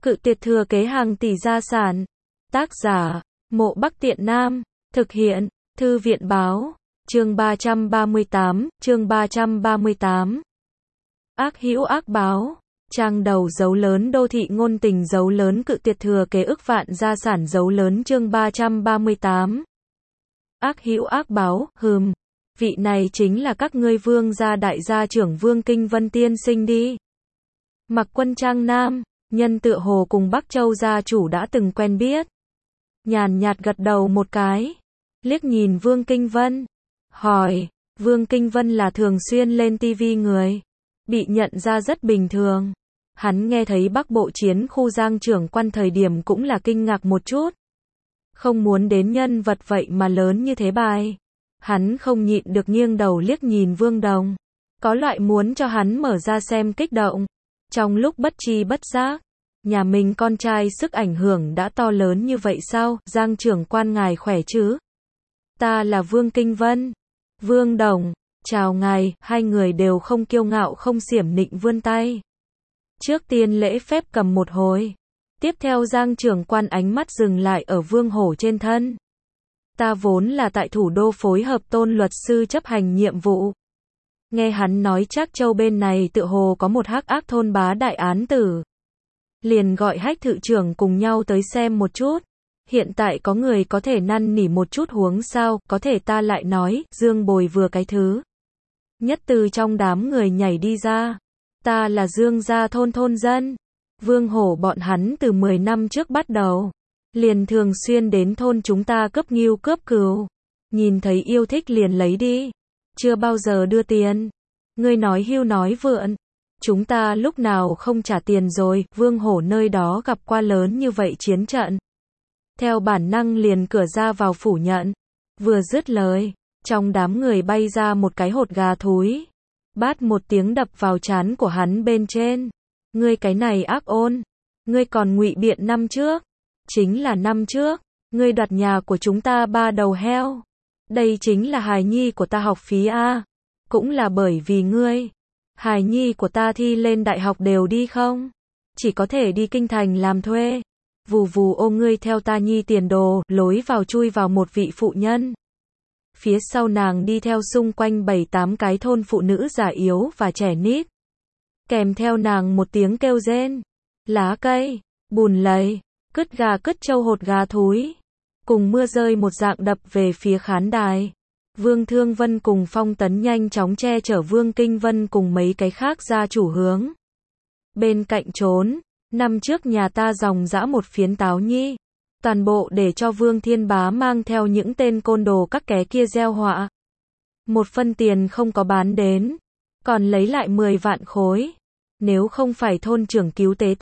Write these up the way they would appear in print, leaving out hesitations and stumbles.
Cự tuyệt thừa kế hàng tỷ gia sản. Tác giả, Mộ Bắc Tiện Nam. Thực hiện, Thư viện báo. Chương 338, chương 338. Ác hữu ác báo. Trang đầu dấu lớn đô thị ngôn tình dấu lớn cự tuyệt thừa kế ức vạn gia sản dấu lớn chương 338. Ác hữu ác báo, vị này chính là các ngươi Vương gia đại gia trưởng Vương Kinh Vân tiên sinh đi. Mặc quân trang nam, nhân tựa hồ cùng Bắc Châu gia chủ đã từng quen biết. Nhàn nhạt gật đầu một cái, liếc nhìn Vương Kinh Vân, hỏi, Vương Kinh Vân là thường xuyên lên tivi người, bị nhận ra rất bình thường. Hắn nghe thấy Bắc Bộ chiến khu Giang trưởng quan thời điểm cũng là kinh ngạc một chút. Không muốn đến nhân vật vậy mà lớn như thế bài. Hắn không nhịn được nghiêng đầu liếc nhìn Vương Đồng. Có loại muốn cho hắn mở ra xem kích động. Trong lúc bất tri bất giác, nhà mình con trai sức ảnh hưởng đã to lớn như vậy sao? Giang trưởng quan ngài khỏe chứ? Ta là Vương Kinh Vân. Vương Đồng, chào ngài, hai người đều không kiêu ngạo không xiểm nịnh vươn tay. Trước tiên lễ phép cầm một hồi. Tiếp theo Giang trưởng quan ánh mắt dừng lại ở Vương Hổ trên thân. Ta vốn là tại thủ đô phối hợp Tôn luật sư chấp hành nhiệm vụ. Nghe hắn nói Trác Châu bên này tựa hồ có một hắc ác thôn bá đại án tử. Liền gọi Hách thự trưởng cùng nhau tới xem một chút. Hiện tại có người có thể năn nỉ một chút huống sao, có thể ta lại nói, Dương Bồi vừa cái thứ. Nhất từ trong đám người nhảy đi ra. Ta là Dương gia thôn dân. Vương Hổ bọn hắn từ 10 năm trước bắt đầu. Liền thường xuyên đến thôn chúng ta cướp ngưu cướp cừu. Nhìn thấy yêu thích liền lấy đi. Chưa bao giờ đưa tiền. Ngươi nói hưu nói vượn. Chúng ta lúc nào không trả tiền rồi, Vương Hổ nơi đó gặp qua lớn như vậy chiến trận. Theo bản năng liền cửa ra vào phủ nhận. Vừa dứt lời, trong đám người bay ra một cái hột gà thúi. Bát một tiếng đập vào trán của hắn bên trên. Ngươi cái này ác ôn. Ngươi còn ngụy biện năm trước. Chính là năm trước. Ngươi đoạt nhà của chúng ta 3 đầu heo. Đây chính là hài nhi của ta học phí a. Cũng là bởi vì ngươi. Hài nhi của ta thi lên đại học đều đi không? Chỉ có thể đi kinh thành làm thuê. Vù vù ôm ngươi theo ta nhi tiền đồ, lối vào chui vào một vị phụ nhân. Phía sau nàng đi theo xung quanh 7-8 cái thôn phụ nữ già yếu và trẻ nít. Kèm theo nàng một tiếng kêu rên. Lá cây, bùn lầy, cứt gà cứt trâu hột gà thúi. Cùng mưa rơi một dạng đập về phía khán đài. Vương Thương Vân cùng Phong Tấn nhanh chóng che chở Vương Kinh Vân cùng mấy cái khác gia chủ hướng. Bên cạnh trốn, năm trước nhà ta dòng dã một phiến táo nhi. Toàn bộ để cho Vương Thiên Bá mang theo những tên côn đồ các ké kia gieo họa. Một phân tiền không có bán đến. Còn lấy lại 10 vạn khối. Nếu không phải thôn trưởng cứu tế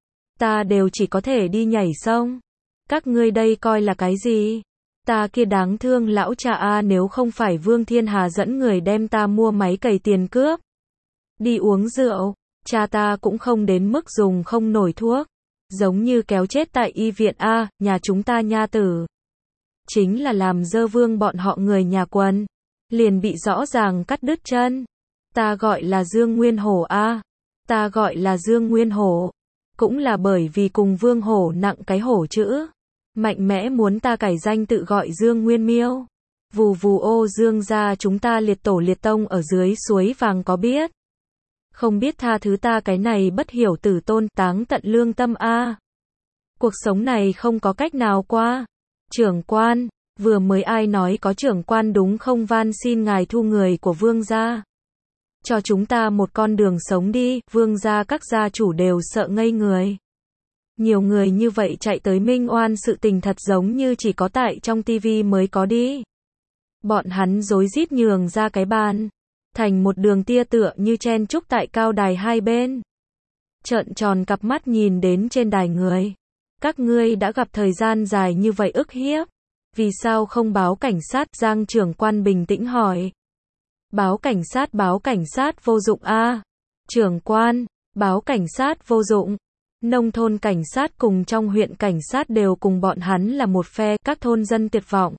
ta đều chỉ có thể đi nhảy sông. Các ngươi đây coi là cái gì? Ta kia đáng thương lão cha a, nếu không phải Vương Thiên Hà dẫn người đem ta mua máy cày tiền cướp. Đi uống rượu, cha ta cũng không đến mức dùng không nổi thuốc. Giống như kéo chết tại y viện a, nhà chúng ta nha tử. Chính là làm dơ Vương bọn họ người nhà Quân. Liền bị rõ ràng cắt đứt chân. Ta gọi là Dương Nguyên Hổ a. Ta gọi là Dương Nguyên Hổ. Cũng là bởi vì cùng Vương Hổ nặng cái hổ chữ. Mạnh mẽ muốn ta cải danh tự gọi Dương Nguyên Miêu. Vù vù ô Dương gia chúng ta liệt tổ liệt tông ở dưới suối vàng có biết. Không biết tha thứ ta cái này bất hiểu tử tôn táng tận lương tâm a. Cuộc sống này không có cách nào qua. Trưởng quan, vừa mới ai nói có trưởng quan đúng không, van xin ngài thu người của Vương gia. Cho chúng ta một con đường sống đi, Vương gia các gia chủ đều sợ ngây người. Nhiều người như vậy chạy tới minh oan sự tình thật giống như chỉ có tại trong tivi mới có đi. Bọn hắn rối rít nhường ra cái bàn. Thành một đường tia tựa như chen chúc tại cao đài hai bên. Trợn tròn cặp mắt nhìn đến trên đài người. Các ngươi đã gặp thời gian dài như vậy ức hiếp. Vì sao không báo cảnh sát? Giang trưởng quan bình tĩnh hỏi. Báo cảnh sát vô dụng a. Trưởng quan, báo cảnh sát vô dụng. Nông thôn cảnh sát cùng trong huyện cảnh sát đều cùng bọn hắn là một phe, các thôn dân tuyệt vọng.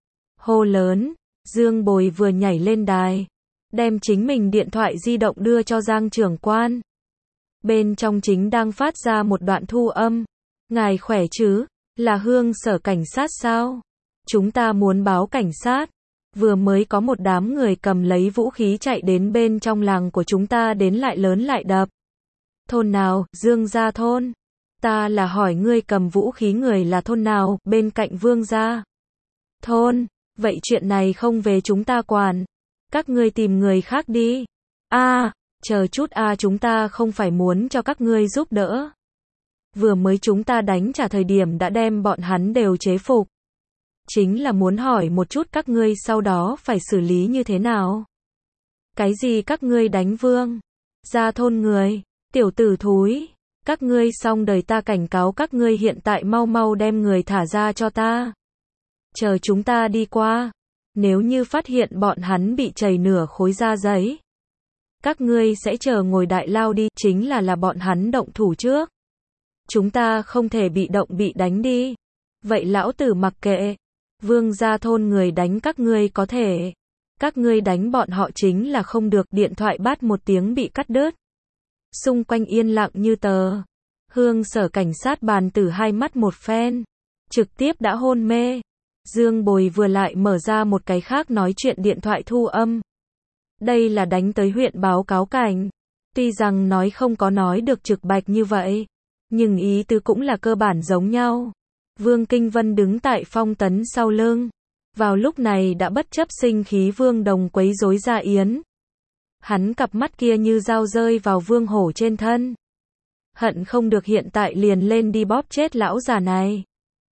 Hô lớn, Dương Bồi vừa nhảy lên đài, đem chính mình điện thoại di động đưa cho Giang trưởng quan. Bên trong chính đang phát ra một đoạn thu âm. Ngài khỏe chứ? Là Hương Sở Cảnh sát sao? Chúng ta muốn báo cảnh sát. Vừa mới có một đám người cầm lấy vũ khí chạy đến bên trong làng của chúng ta đến lại lớn lại đập. Thôn nào? Dương Gia thôn. Ta là hỏi ngươi cầm vũ khí người là thôn nào, bên cạnh Vương Gia thôn. Vậy chuyện này không về chúng ta quản. Các ngươi tìm người khác đi. Chờ chút chúng ta không phải muốn cho các ngươi giúp đỡ. Vừa mới chúng ta đánh trả thời điểm đã đem bọn hắn đều chế phục. Chính là muốn hỏi một chút các ngươi sau đó phải xử lý như thế nào. Cái gì các ngươi đánh Vương Gia thôn người? Tiểu tử thúi. Các ngươi xong đời ta cảnh cáo các ngươi hiện tại mau mau đem người thả ra cho ta. Chờ chúng ta đi qua. Nếu như phát hiện bọn hắn bị chảy nửa khối da giấy. Các ngươi sẽ chờ ngồi đại lao đi, chính là bọn hắn động thủ trước. Chúng ta không thể bị động bị đánh đi. Vậy lão tử mặc kệ. Vương Gia thôn người đánh các ngươi có thể. Các ngươi đánh bọn họ chính là không được. Điện thoại bát một tiếng bị cắt đứt. Xung quanh yên lặng như tờ. Hương Sở Cảnh sát bàn tử hai mắt một phen. Trực tiếp đã hôn mê. Dương Bồi vừa lại mở ra một cái khác nói chuyện điện thoại thu âm. Đây là đánh tới huyện báo cáo cảnh. Tuy rằng nói không có nói được trực bạch như vậy. Nhưng ý tứ cũng là cơ bản giống nhau. Vương Kinh Vân đứng tại Phong Tấn sau lưng. Vào lúc này đã bất chấp sinh khí Vương Đồng quấy rối Gia Yến. Hắn cặp mắt kia như dao rơi vào Vương Hổ trên thân. Hận không được hiện tại liền lên đi bóp chết lão già này.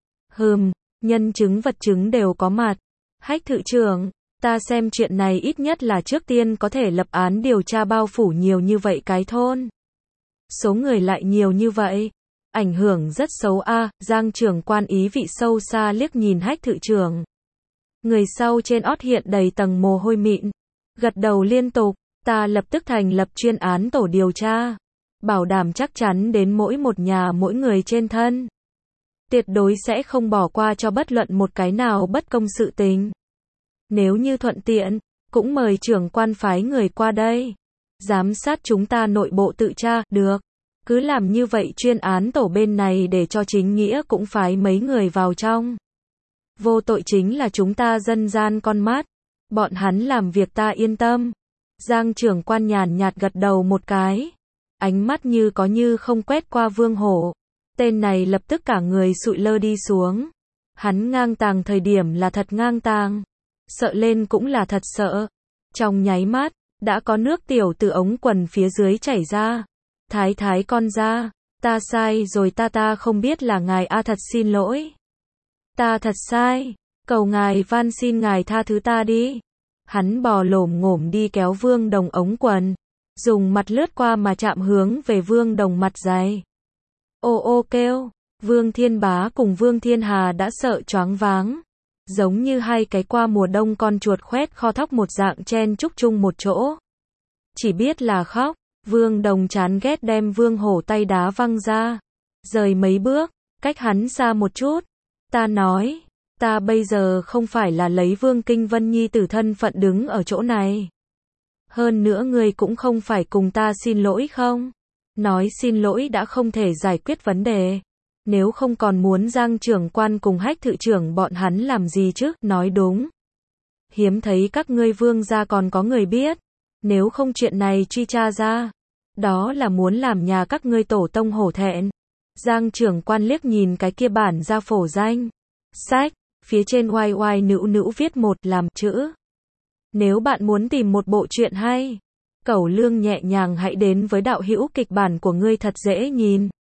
Nhân chứng vật chứng đều có mặt. Hách thự trưởng, ta xem chuyện này ít nhất là trước tiên có thể lập án điều tra bao phủ nhiều như vậy cái thôn. Số người lại nhiều như vậy. Ảnh hưởng rất xấu Giang trưởng quan ý vị sâu xa liếc nhìn Hách thự trưởng. Người sau trên ót hiện đầy tầng mồ hôi mịn. Gật đầu liên tục, ta lập tức thành lập chuyên án tổ điều tra. Bảo đảm chắc chắn đến mỗi một nhà mỗi người trên thân. Tuyệt đối sẽ không bỏ qua cho bất luận một cái nào bất công sự tình. Nếu như thuận tiện, cũng mời trưởng quan phái người qua đây. Giám sát chúng ta nội bộ tự tra, được. Cứ làm như vậy chuyên án tổ bên này để cho chính nghĩa cũng phái mấy người vào trong. Vô tội chính là chúng ta dân gian con mắt. Bọn hắn làm việc ta yên tâm. Giang trưởng quan nhàn nhạt gật đầu một cái. Ánh mắt như có như không quét qua Vương Hổ. Tên này lập tức cả người sụi lơ đi xuống. Hắn ngang tàng thời điểm là thật ngang tàng. Sợ lên cũng là thật sợ. Trong nháy mắt, đã có nước tiểu từ ống quần phía dưới chảy ra. Thái con ra. Ta sai rồi ta không biết là ngài thật xin lỗi. Ta thật sai. Cầu ngài van xin ngài tha thứ ta đi. Hắn bò lổm ngổm đi kéo Vương Đồng ống quần. Dùng mặt lướt qua mà chạm hướng về Vương Đồng mặt dày. Ô kêu. Vương Thiên Bá cùng Vương Thiên Hà đã sợ choáng váng. Giống như hai cái qua mùa đông con chuột khoét kho thóc một dạng chen chúc chung một chỗ. Chỉ biết là khóc. Vương Đồng chán ghét đem Vương Hổ tay đá văng ra. Rời mấy bước, cách hắn xa một chút. Ta nói, ta bây giờ không phải là lấy Vương Kinh Vân nhi tử thân phận đứng ở chỗ này. Hơn nữa người cũng không phải cùng ta xin lỗi không? Nói xin lỗi đã không thể giải quyết vấn đề. Nếu không còn muốn Giang trưởng quan cùng Hách thự trưởng bọn hắn làm gì chứ? Nói đúng. Hiếm thấy các ngươi Vương gia còn có người biết. Nếu không chuyện này truy tra ra. Đó là muốn làm nhà các ngươi tổ tông hổ thẹn. Giang trưởng quan liếc nhìn cái kia bản ra phổ danh. Sách, phía trên oai oai nữu nữu viết một làm chữ. Nếu bạn muốn tìm một bộ truyện hay, Cẩu Lương nhẹ nhàng hãy đến với đạo hữu kịch bản của ngươi thật dễ nhìn.